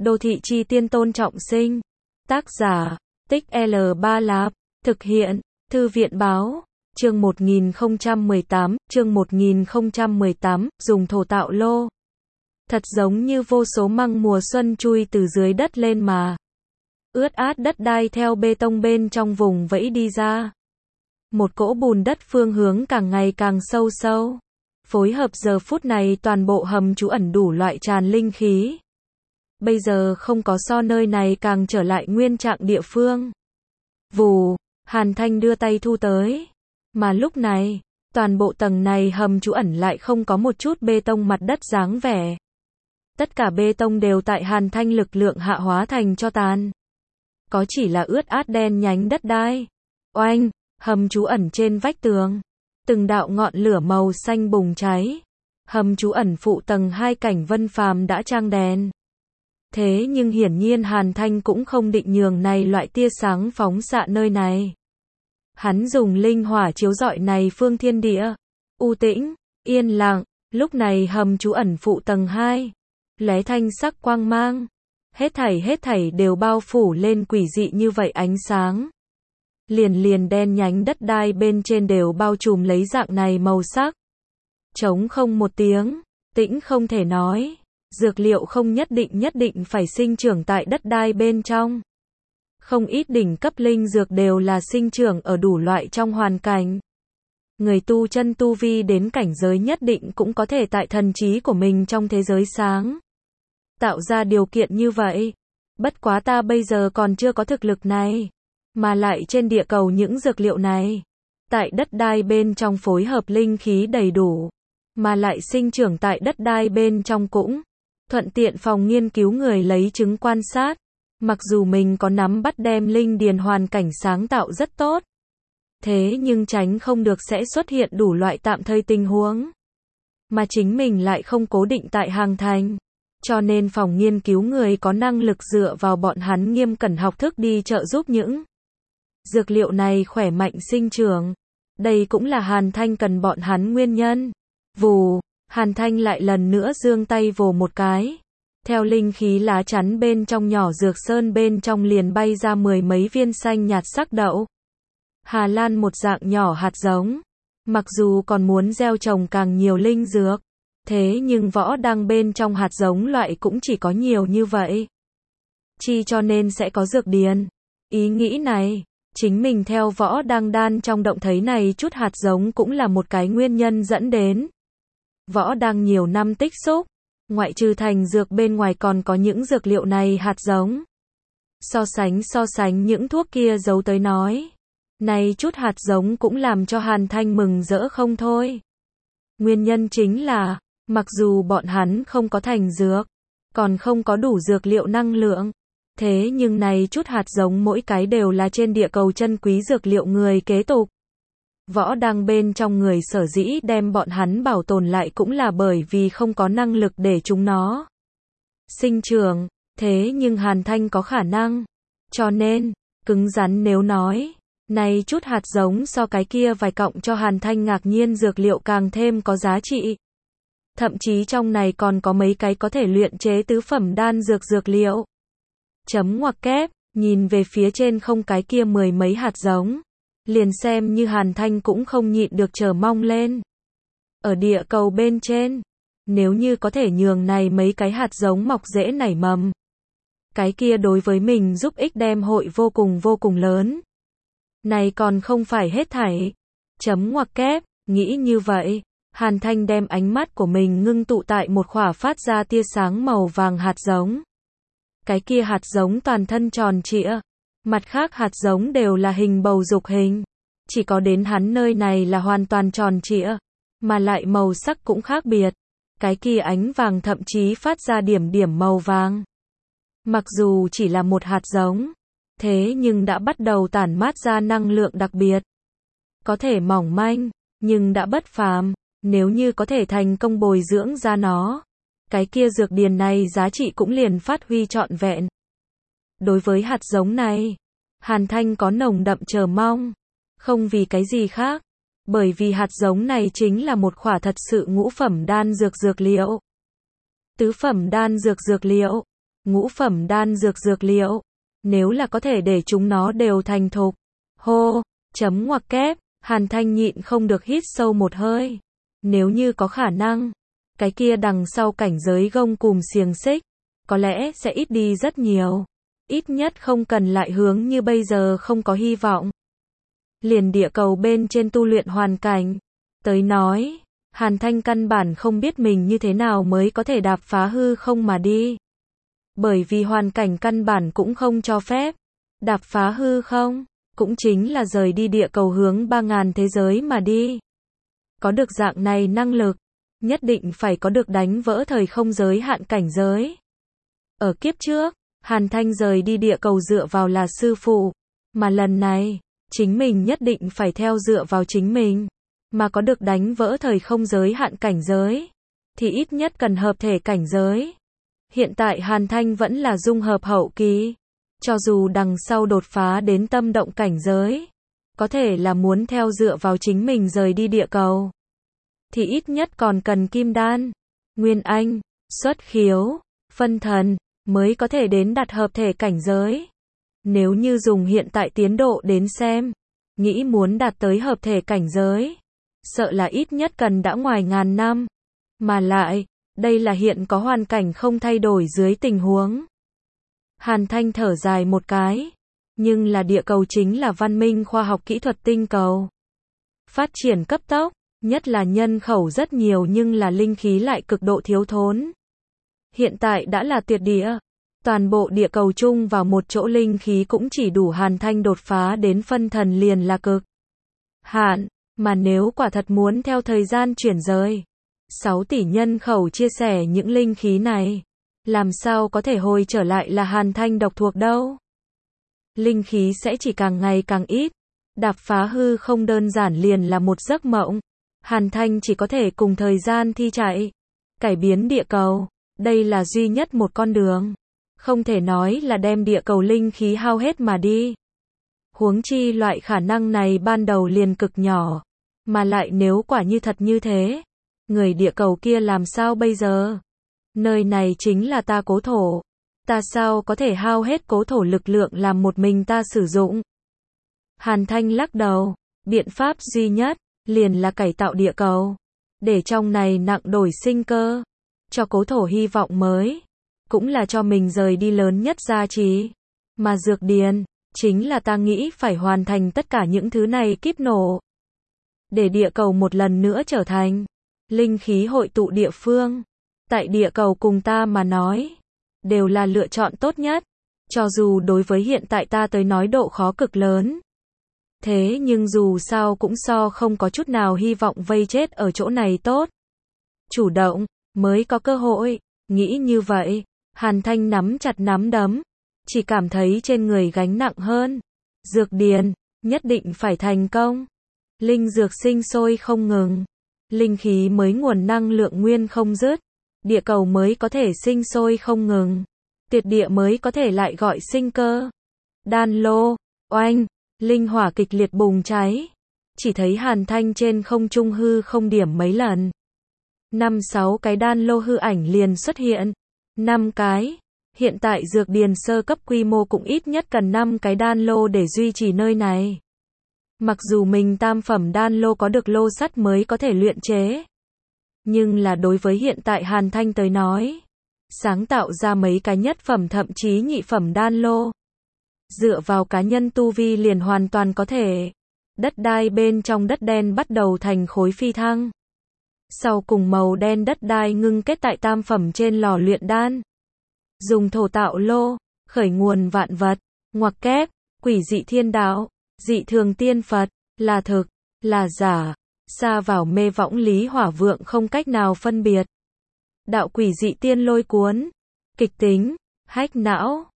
Đô thị chi tiên Tôn Trọng Sinh. Tác giả, Tích L3 Lạp. Thực hiện, Thư viện báo. Chương 1018, dùng thổ tạo lô. Thật giống như vô số măng mùa xuân chui từ dưới đất lên mà. Ướt át đất đai theo bê tông bên trong vùng vẫy đi ra. Một cỗ bùn đất phương hướng càng ngày càng sâu sâu. Phối hợp giờ phút này toàn bộ hầm trú ẩn đủ loại tràn linh khí. Bây giờ không có so nơi này càng trở lại nguyên trạng địa phương. Vù, Hàn Thanh đưa tay thu tới. Mà lúc này, toàn bộ tầng này hầm trú ẩn lại không có một chút bê tông mặt đất dáng vẻ. Tất cả bê tông đều tại Hàn Thanh lực lượng hạ hóa thành tro tàn. Có chỉ là ướt át đen nhánh đất đai. Oanh, hầm trú ẩn trên vách tường. Từng đạo ngọn lửa màu xanh bùng cháy. Hầm trú ẩn phụ tầng 2 Cảnh Vân Phàm đã trang đèn. Thế nhưng hiển nhiên Hàn Thanh cũng không định nhường này loại tia sáng phóng xạ nơi này. Hắn dùng linh hỏa chiếu rọi này phương thiên địa. U tĩnh, yên lặng, lúc này hầm trú ẩn phụ tầng 2. Lóe thanh sắc quang mang. Hết thảy đều bao phủ lên quỷ dị như vậy ánh sáng. Liền đen nhánh đất đai bên trên đều bao trùm lấy dạng này màu sắc. Trống không một tiếng, tĩnh không thể nói. Dược liệu không nhất định phải sinh trưởng tại đất đai bên trong. Không ít đỉnh cấp linh dược đều là sinh trưởng ở đủ loại trong hoàn cảnh. Người tu chân tu vi đến cảnh giới nhất định cũng có thể tại thần trí của mình trong thế giới sáng. Tạo ra điều kiện như vậy. Bất quá ta bây giờ còn chưa có thực lực này. Mà lại trên địa cầu những dược liệu này. Tại đất đai bên trong phối hợp linh khí đầy đủ. Mà lại sinh trưởng tại đất đai bên trong cũng. Thuận tiện phòng nghiên cứu người lấy chứng quan sát. Mặc dù mình có nắm bắt đem linh điền hoàn cảnh sáng tạo rất tốt. Thế nhưng tránh không được sẽ xuất hiện đủ loại tạm thời tình huống. Mà chính mình lại không cố định tại hàng thành. Cho nên phòng nghiên cứu người có năng lực dựa vào bọn hắn nghiêm cẩn học thức đi trợ giúp những dược liệu này khỏe mạnh sinh trưởng. Đây cũng là Hàn Thanh cần bọn hắn nguyên nhân. Vù, Hàn Thanh lại lần nữa giương tay vồ một cái. Theo linh khí lá chắn bên trong nhỏ dược sơn bên trong liền bay ra 10 mấy viên xanh nhạt sắc đậu. Hà Lan một dạng nhỏ hạt giống. Mặc dù còn muốn gieo trồng càng nhiều linh dược. Thế nhưng võ đăng bên trong hạt giống loại cũng chỉ có nhiều như vậy. Chi cho nên sẽ có dược điền. Ý nghĩ này, chính mình theo võ đăng đan trong động thấy này chút hạt giống cũng là một cái nguyên nhân dẫn đến. Võ đăng nhiều năm tích xúc. Ngoại trừ thành dược bên ngoài còn có những dược liệu này hạt giống. So sánh những thuốc kia giấu tới nói. Này chút hạt giống cũng làm cho Hàn Thanh mừng rỡ không thôi. Nguyên nhân chính là, mặc dù bọn hắn không có thành dược, còn không có đủ dược liệu năng lượng. Thế nhưng này chút hạt giống mỗi cái đều là trên địa cầu chân quý dược liệu người kế tục. Võ đăng bên trong người sở dĩ đem bọn hắn bảo tồn lại cũng là bởi vì không có năng lực để chúng nó sinh trưởng. Thế nhưng Hàn Thanh có khả năng. Cho nên, cứng rắn nếu nói, này chút hạt giống so cái kia vài cọng cho Hàn Thanh ngạc nhiên dược liệu càng thêm có giá trị. Thậm chí trong này còn có mấy cái có thể luyện chế tứ phẩm đan dược liệu. Chấm ngoặc kép, nhìn về phía trên không cái kia 10 mấy hạt giống. Liền xem như Hàn Thanh cũng không nhịn được chờ mong lên. Ở địa cầu bên trên, nếu như có thể nhường này mấy cái hạt giống mọc rễ nảy mầm. Cái kia đối với mình giúp ích đem hội vô cùng lớn. Này còn không phải hết thảy. Chấm ngoặc kép, nghĩ như vậy. Hàn Thanh đem ánh mắt của mình ngưng tụ tại một khỏa phát ra tia sáng màu vàng hạt giống. Cái kia hạt giống toàn thân tròn trịa. Mặt khác hạt giống đều là hình bầu dục hình. Chỉ có đến hắn nơi này là hoàn toàn tròn trịa. Mà lại màu sắc cũng khác biệt. Cái kia ánh vàng thậm chí phát ra điểm màu vàng. Mặc dù chỉ là một hạt giống. Thế nhưng đã bắt đầu tản mát ra năng lượng đặc biệt. Có thể mỏng manh, nhưng đã bất phàm. Nếu như có thể thành công bồi dưỡng ra nó. Cái kia dược điền này giá trị cũng liền phát huy trọn vẹn. Đối với hạt giống này, Hàn Thanh có nồng đậm chờ mong. Không vì cái gì khác. Bởi vì hạt giống này chính là một khỏa thật sự ngũ phẩm đan dược liệu. Tứ phẩm đan dược liệu. ngũ phẩm đan dược dược liệu. Nếu là có thể để chúng nó đều thành thục. Hô, chấm ngoặc kép, Hàn Thanh nhịn không được hít sâu một hơi. Nếu như có khả năng, cái kia đằng sau cảnh giới gông cùm xiềng xích, có lẽ sẽ ít đi rất nhiều. Ít nhất không cần lại hướng như bây giờ không có hy vọng. Liền địa cầu bên trên tu luyện hoàn cảnh. Tới nói, Hàn Thanh căn bản không biết mình như thế nào mới có thể đạp phá hư không mà đi. Bởi vì hoàn cảnh căn bản cũng không cho phép. Đạp phá hư không, cũng chính là rời đi địa cầu hướng 3000 thế giới mà đi. Có được dạng này năng lực, nhất định phải có được đánh vỡ thời không giới hạn cảnh giới. Ở kiếp trước, Hàn Thanh rời đi địa cầu dựa vào là sư phụ, mà lần này, chính mình nhất định phải theo dựa vào chính mình, mà có được đánh vỡ thời không giới hạn cảnh giới, thì ít nhất cần hợp thể cảnh giới. Hiện tại Hàn Thanh vẫn là dung hợp hậu kỳ, cho dù đằng sau đột phá đến tâm động cảnh giới, có thể là muốn theo dựa vào chính mình rời đi địa cầu, thì ít nhất còn cần kim đan, nguyên anh, xuất khiếu, phân thần, mới có thể đến đạt hợp thể cảnh giới. Nếu như dùng hiện tại tiến độ đến xem, nghĩ muốn đạt tới hợp thể cảnh giới, sợ là ít nhất cần đã ngoài 1000 năm. Mà lại, đây là hiện có hoàn cảnh không thay đổi dưới tình huống. Hàn Thanh thở dài một cái, nhưng là địa cầu chính là văn minh khoa học kỹ thuật tinh cầu. Phát triển cấp tốc, nhất là nhân khẩu rất nhiều nhưng là linh khí lại cực độ thiếu thốn. Hiện tại đã là tuyệt địa, toàn bộ địa cầu chung vào một chỗ linh khí cũng chỉ đủ Hàn Thanh đột phá đến phân thần liền là cực hạn, mà nếu quả thật muốn theo thời gian chuyển rời, 6 tỷ nhân khẩu chia sẻ những linh khí này, làm sao có thể hồi trở lại là Hàn Thanh độc thuộc đâu. Linh khí sẽ chỉ càng ngày càng ít, đạp phá hư không đơn giản liền là một giấc mộng. Hàn Thanh chỉ có thể cùng thời gian thi chạy, cải biến địa cầu, đây là duy nhất một con đường. Không thể nói là đem địa cầu linh khí hao hết mà đi. Huống chi loại khả năng này ban đầu liền cực nhỏ, mà lại nếu quả như thật như thế, người địa cầu kia làm sao bây giờ? Nơi này chính là ta cố thổ, ta sao có thể hao hết cố thổ lực lượng làm một mình ta sử dụng? Hàn Thanh lắc đầu, biện pháp duy nhất, liền là cải tạo địa cầu, để trong này nặng đổi sinh cơ, cho cố thổ hy vọng mới, cũng là cho mình rời đi lớn nhất giá trị. Mà dược điền, chính là ta nghĩ phải hoàn thành tất cả những thứ này kíp nổ. Để địa cầu một lần nữa trở thành linh khí hội tụ địa phương. Tại địa cầu cùng ta mà nói, đều là lựa chọn tốt nhất, cho dù đối với hiện tại ta tới nói độ khó cực lớn. Thế nhưng dù sao cũng so không có chút nào hy vọng vây chết ở chỗ này tốt. Chủ động, mới có cơ hội, nghĩ như vậy, Hàn Thanh nắm chặt nắm đấm, chỉ cảm thấy trên người gánh nặng hơn. Dược điền, nhất định phải thành công. Linh dược sinh sôi không ngừng, linh khí mới nguồn năng lượng nguyên không dứt, địa cầu mới có thể sinh sôi không ngừng, tuyệt địa mới có thể lại gọi sinh cơ. Đan lô, oanh, linh hỏa kịch liệt bùng cháy, chỉ thấy Hàn Thanh trên không trung hư không điểm mấy lần. 5-6 cái đan lô hư ảnh liền xuất hiện. 5 cái. Hiện tại dược điền sơ cấp quy mô cũng ít nhất cần 5 cái đan lô để duy trì nơi này. Mặc dù mình tam phẩm đan lô có được lô sắt mới có thể luyện chế, nhưng là đối với hiện tại Hàn Thanh tới nói, sáng tạo ra mấy cái nhất phẩm thậm chí nhị phẩm đan lô, dựa vào cá nhân tu vi liền hoàn toàn có thể. Đất đai bên trong đất đen bắt đầu thành khối phi thăng. Sau cùng màu đen đất đai ngưng kết tại tam phẩm trên lò luyện đan. Dùng thổ tạo lô, khởi nguồn vạn vật, ngoặc kép, quỷ dị thiên đạo, dị thường tiên Phật, là thực, là giả, xa vào mê võng lý hỏa vượng không cách nào phân biệt. Đạo quỷ dị tiên lôi cuốn, kịch tính, hách não,